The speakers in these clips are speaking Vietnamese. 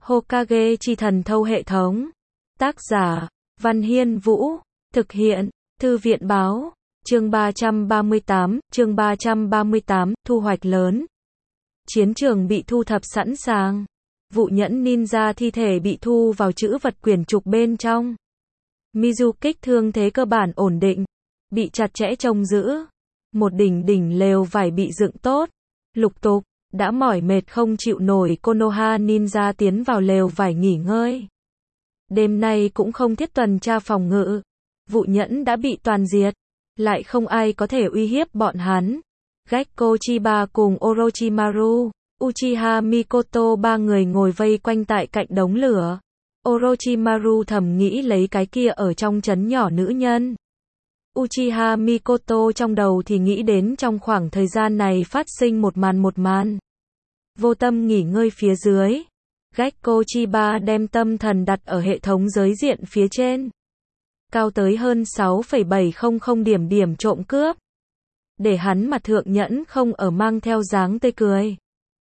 Hokage chi thần thâu hệ thống. Tác giả, Văn Hiên Vũ. Thực hiện, Thư viện Báo. Chương 338, thu hoạch lớn. Chiến trường bị thu thập sẵn sàng. Vụ nhẫn ninja thi thể bị thu vào trữ vật quyển trục bên trong. Mizukik thương thế cơ bản ổn định, bị chặt chẽ trông giữ. Một đỉnh lều vải bị dựng tốt. Lục tục, đã mỏi mệt không chịu nổi, Konoha ninja tiến vào lều vải nghỉ ngơi. Đêm nay cũng không thiết tuần tra phòng ngự. Vụ nhẫn đã bị toàn diệt, lại không ai có thể uy hiếp bọn hắn. Gekko Chiba cùng Orochimaru, Uchiha Mikoto ba người ngồi vây quanh tại cạnh đống lửa. Orochimaru thầm nghĩ lấy cái kia ở trong trấn nhỏ nữ nhân. Uchiha Mikoto trong đầu thì nghĩ đến trong khoảng thời gian này phát sinh một màn. Vô tâm nghỉ ngơi phía dưới. Gekko Chiba đem tâm thần đặt ở hệ thống giới diện phía trên. Cao tới hơn 6,700 điểm trộm cướp. Để hắn mặt thượng nhẫn không ở mang theo dáng tươi cười.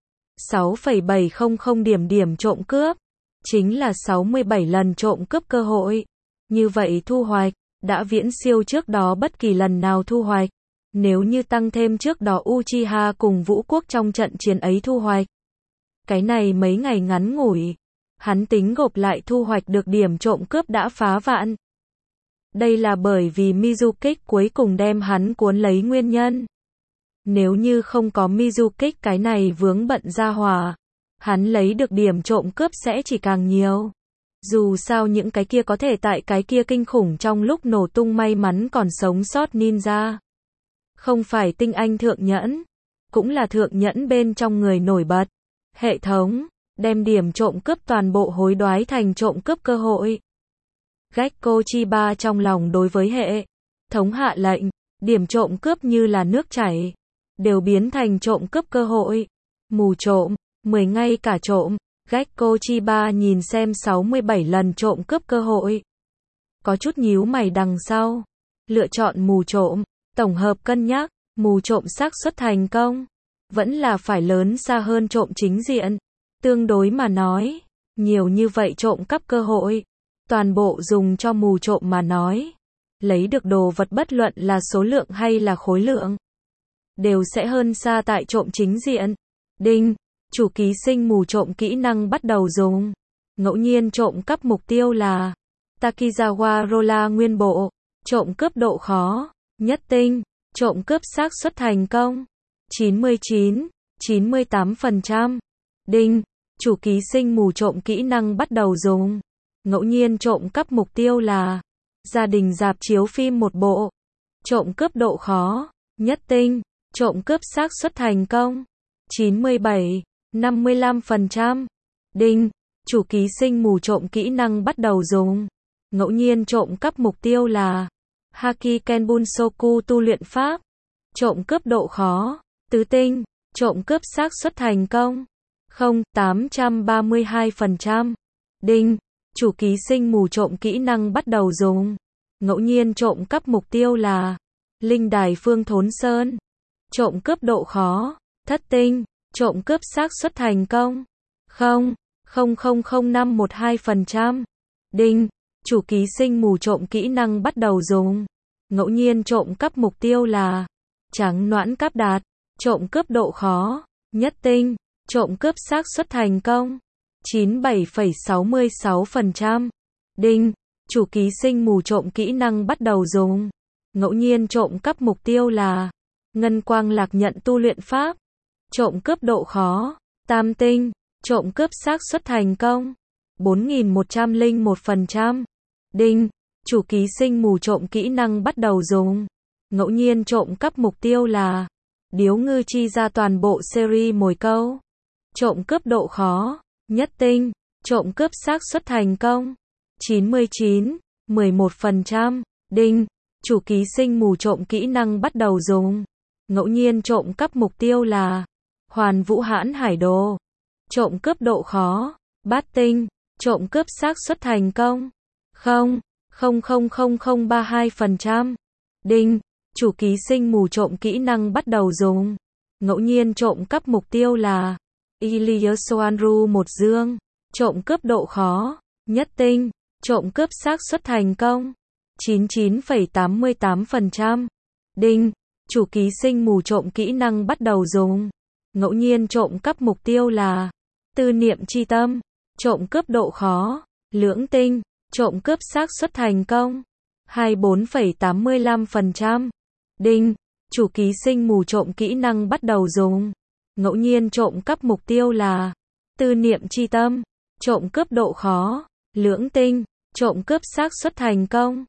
6,700 điểm trộm cướp. Chính là 67 lần trộm cướp cơ hội. Như vậy thu hoạch, đã viễn siêu trước đó bất kỳ lần nào thu hoạch. Nếu như tăng thêm trước đó Uchiha cùng Vũ Quốc trong trận chiến ấy thu hoạch. Cái này mấy ngày ngắn ngủi. Hắn tính gộp lại thu hoạch được điểm trộm cướp đã phá vạn. Đây là bởi vì Mizukik cuối cùng đem hắn cuốn lấy nguyên nhân. Nếu như không có Mizukik cái này vướng bận ra hỏa, hắn lấy được điểm trộm cướp sẽ chỉ càng nhiều. Dù sao những cái kia có thể tại cái kia kinh khủng trong lúc nổ tung may mắn còn sống sót ninja. Không phải tinh anh thượng nhẫn, cũng là thượng nhẫn bên trong người nổi bật. Hệ thống, đem điểm trộm cướp toàn bộ hối đoái thành trộm cướp cơ hội. Gekko Chiba trong lòng đối với hệ thống hạ lệnh, điểm trộm cướp như là nước chảy, đều biến thành trộm cướp cơ hội. Mù trộm, 10 ngay cả trộm. Gekko Chiba nhìn xem 67 lần trộm cướp cơ hội. Có chút nhíu mày đằng sau. Lựa chọn mù trộm, tổng hợp cân nhắc, mù trộm xác suất thành công. Vẫn là phải lớn xa hơn trộm chính diện. Tương đối mà nói, nhiều như vậy trộm cắp cơ hội. Toàn bộ dùng cho mù trộm mà nói. Lấy được đồ vật bất luận là số lượng hay là khối lượng. Đều sẽ hơn xa tại trộm chính diện. Đinh, chủ ký sinh mù trộm kỹ năng bắt đầu dùng. Ngẫu nhiên trộm cắp mục tiêu là Takizawa Rolla nguyên bộ. Trộm cướp độ khó, nhất tinh. Trộm cướp xác suất thành công 98%. Đinh, chủ ký sinh mù trộm kỹ năng bắt đầu dùng. Ngẫu nhiên trộm cắp mục tiêu là gia đình rạp chiếu phim một bộ. Trộm cướp độ khó, nhất tinh. Trộm cướp xác suất thành công 55%. Đinh, chủ ký sinh mù trộm kỹ năng bắt đầu dùng. Ngẫu nhiên trộm cắp mục tiêu là Haki Kenbunsoku tu luyện pháp. Trộm cướp độ khó, tứ tinh. Trộm cướp xác suất thành công 832%. Đinh, chủ ký sinh mù trộm kỹ năng bắt đầu dùng. Ngẫu nhiên trộm cắp mục tiêu là Linh đài Phương Thốn Sơn. Trộm cướp độ khó, thất tinh. Trộm cướp xác suất thành công 0,000512%. Đinh, chủ ký sinh mù trộm kỹ năng bắt đầu dùng. Ngẫu nhiên trộm cắp mục tiêu là Trắng Noãn Cáp Đạt. Trộm cướp độ khó, nhất tinh. Trộm cướp xác suất thành công 97,66%. Đinh, chủ ký sinh mù trộm kỹ năng bắt đầu dùng. Ngẫu nhiên trộm cắp mục tiêu là Ngân Quang Lạc Nhận tu luyện pháp. Trộm cướp độ khó, tam tinh. Trộm cướp xác suất thành công 4101%. Đinh, chủ ký sinh mù trộm kỹ năng bắt đầu dùng. Ngẫu nhiên trộm cắp mục tiêu là Điếu Ngư Chi ra toàn bộ series mồi câu. Trộm cướp độ khó, nhất tinh. Trộm cướp xác suất thành công 99,11%. Đinh, chủ ký sinh mù trộm kỹ năng bắt đầu dùng. Ngẫu nhiên trộm cắp mục tiêu là Hoàn Vũ Hãn Hải Đồ. Trộm cướp độ khó, bát tinh. Trộm cướp xác suất thành công 0,000032%. Đinh, chủ ký sinh mù trộm kỹ năng bắt đầu dùng. Ngẫu nhiên trộm cắp mục tiêu là Ilias Soanru một dương. trộm cướp độ khó, nhất tinh, trộm cướp xác suất thành công, 99,88%. Đinh, chủ ký sinh mù trộm kỹ năng bắt đầu dùng. Ngẫu nhiên trộm cắp mục tiêu là tư niệm chi tâm, trộm cướp độ khó, lưỡng tinh, trộm cướp xác suất thành công, 24,85%. Đinh, chủ ký sinh mù trộm kỹ năng bắt đầu dùng. Ngẫu nhiên trộm cắp mục tiêu là tư niệm chi tâm, trộm cướp độ khó, lưỡng tinh, trộm cướp xác suất thành công,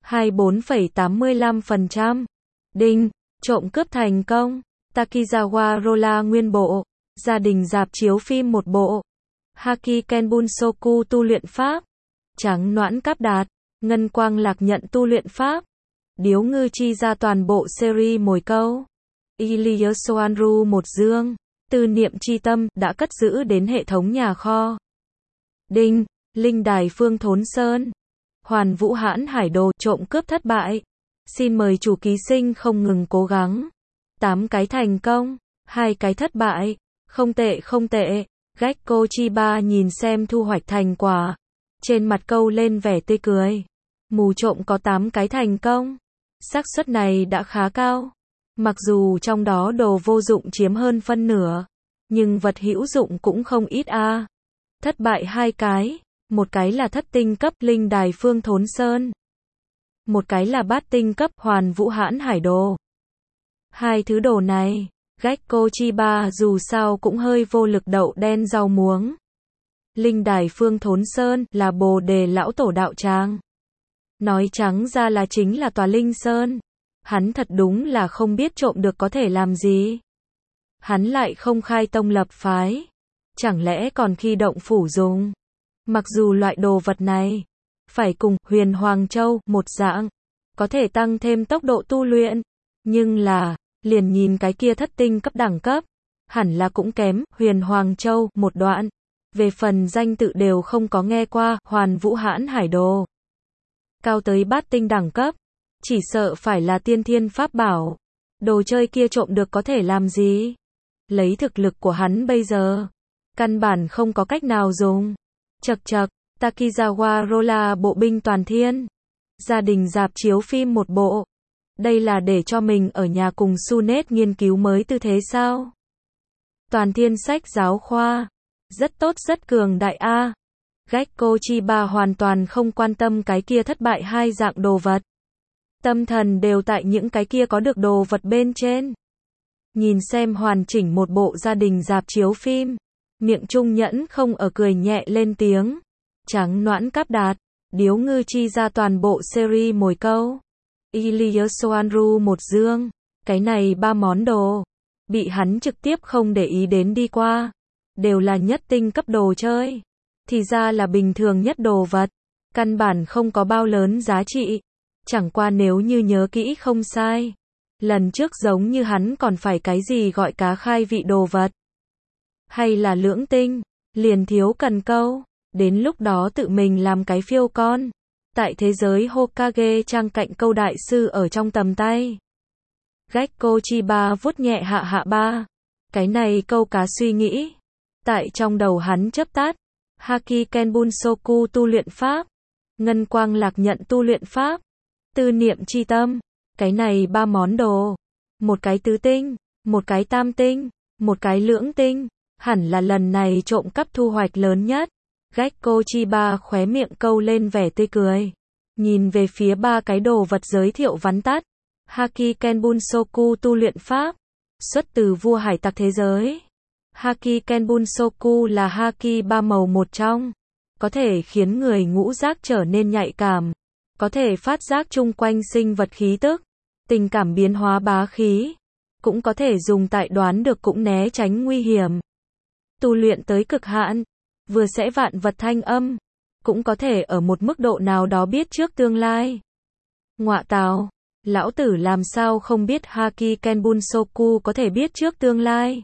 24,85%. Đinh, trộm cướp thành công, Takizawa Roller nguyên bộ, gia đình rạp chiếu phim một bộ, Haki Kenbunsoku tu luyện pháp, trắng noãn cáp đạt, ngân quang lạc nhận tu luyện pháp, điếu ngư chi ra toàn bộ series mồi câu, Ilias Soanru một dương, tư niệm chi tâm đã cất giữ đến hệ thống nhà kho. Đinh, linh đài phương thốn sơn, hoàn vũ hãn hải đồ trộm cướp thất bại. Xin mời chủ ký sinh không ngừng cố gắng. 8 cái thành công, 2 cái thất bại. Không tệ không tệ. Gecko Chiba nhìn xem thu hoạch thành quả. Trên mặt câu lên vẻ tươi cười. Mù trộm có 8 cái thành công. Xác suất này đã khá cao. Mặc dù trong đó đồ vô dụng chiếm hơn phân nửa. Nhưng vật hữu dụng cũng không ít a. Thất bại 2 cái. Một cái là thất tinh cấp linh đài phương thốn sơn. Một cái là bát tinh cấp hoàn vũ hãn hải đồ. Hai thứ đồ này, Gecko Chiba dù sao cũng hơi vô lực đậu đen rau muống. Linh đài phương thốn sơn là Bồ Đề lão tổ đạo tràng. Nói trắng ra là chính là tòa linh sơn. Hắn thật đúng là không biết trộm được có thể làm gì. Hắn lại không khai tông lập phái. Chẳng lẽ còn khi động phủ dùng. Mặc dù loại đồ vật này phải cùng Huyền Hoàng Châu một dạng, có thể tăng thêm tốc độ tu luyện, nhưng là, liền nhìn cái kia thất tinh cấp đẳng cấp, hẳn là cũng kém Huyền Hoàng Châu một đoạn. Về phần danh tự đều không có nghe qua, Hoàn Vũ Hãn Hải Đồ. Cao tới bát tinh đẳng cấp, chỉ sợ phải là tiên thiên pháp bảo. Đồ chơi kia trộm được có thể làm gì? Lấy thực lực của hắn bây giờ, căn bản không có cách nào dùng. Chậc chậc, Takizawa Roller bộ binh toàn thiên. Gia đình rạp chiếu phim một bộ. Đây là để cho mình ở nhà cùng Sunet nghiên cứu mới tư thế sao? Toàn thiên sách giáo khoa. Rất tốt rất cường đại a. Gecko Chiba hoàn toàn không quan tâm cái kia thất bại hai dạng đồ vật. Tâm thần đều tại những cái kia có được đồ vật bên trên. Nhìn xem hoàn chỉnh một bộ gia đình rạp chiếu phim. Miệng Trung Nhẫn không ở cười nhẹ lên tiếng. Trắng noãn cáp đạt, điếu ngư chi ra toàn bộ series mồi câu. Ilias Soanru một dương. Cái này 3 món đồ. Bị hắn trực tiếp không để ý đến đi qua. Đều là nhất tinh cấp đồ chơi. Thì ra là bình thường nhất đồ vật. Căn bản không có bao lớn giá trị. Chẳng qua nếu như nhớ kỹ không sai. Lần trước giống như hắn còn phải cái gì gọi cá khai vị đồ vật. Hay là lưỡng tinh. Liền thiếu cần câu. Đến lúc đó tự mình làm cái phiêu con. Tại thế giới Hokage trang cạnh câu đại sư ở trong tầm tay. Gecko Chiba vuốt nhẹ hạ hạ ba. Cái này câu cá suy nghĩ. Tại trong đầu hắn chớp tắt. Haki Kenbunsoku tu luyện pháp. Ngân quang lạc nhận tu luyện pháp. Tư niệm chi tâm. Cái này 3 món đồ. Một cái tứ tinh. Một cái tam tinh. Một cái lưỡng tinh. Hẳn là lần này trộm cắp thu hoạch lớn nhất. Gecko Chiba khóe miệng câu lên vẻ tươi cười. Nhìn về phía 3 cái đồ vật giới thiệu vắn tắt. Haki Kenbunsoku tu luyện pháp. Xuất từ vua hải tặc thế giới. Haki Kenbunsoku là Haki 3 màu một trong. Có thể khiến người ngũ giác trở nên nhạy cảm. Có thể phát giác chung quanh sinh vật khí tức. Tình cảm biến hóa bá khí. Cũng có thể dùng tại đoán được cũng né tránh nguy hiểm. Tu luyện tới cực hạn. Vừa sẽ vạn vật thanh âm. Cũng có thể ở một mức độ nào đó biết trước tương lai. Ngọa tào. Lão tử làm sao không biết Haki Kenbunsoku có thể biết trước tương lai.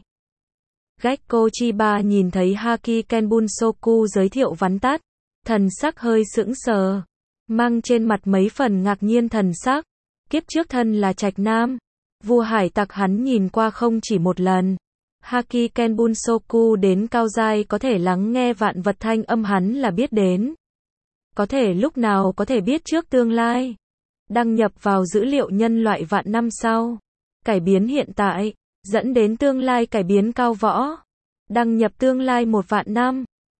Gecko Chiba nhìn thấy Haki Kenbunsoku giới thiệu vắn tắt. Thần sắc hơi sững sờ. Mang trên mặt mấy phần ngạc nhiên thần sắc. Kiếp trước thân là trạch nam. Vua hải tặc hắn nhìn qua không chỉ một lần. Haki Ken Bunsoku đến cao giai có thể lắng nghe vạn vật thanh âm hắn là biết đến. Có thể lúc nào có thể biết trước tương lai. Đăng nhập vào dữ liệu nhân loại vạn năm sau. Cải biến hiện tại, dẫn đến tương lai cải biến cao võ. Đăng nhập tương lai 1 vạn năm.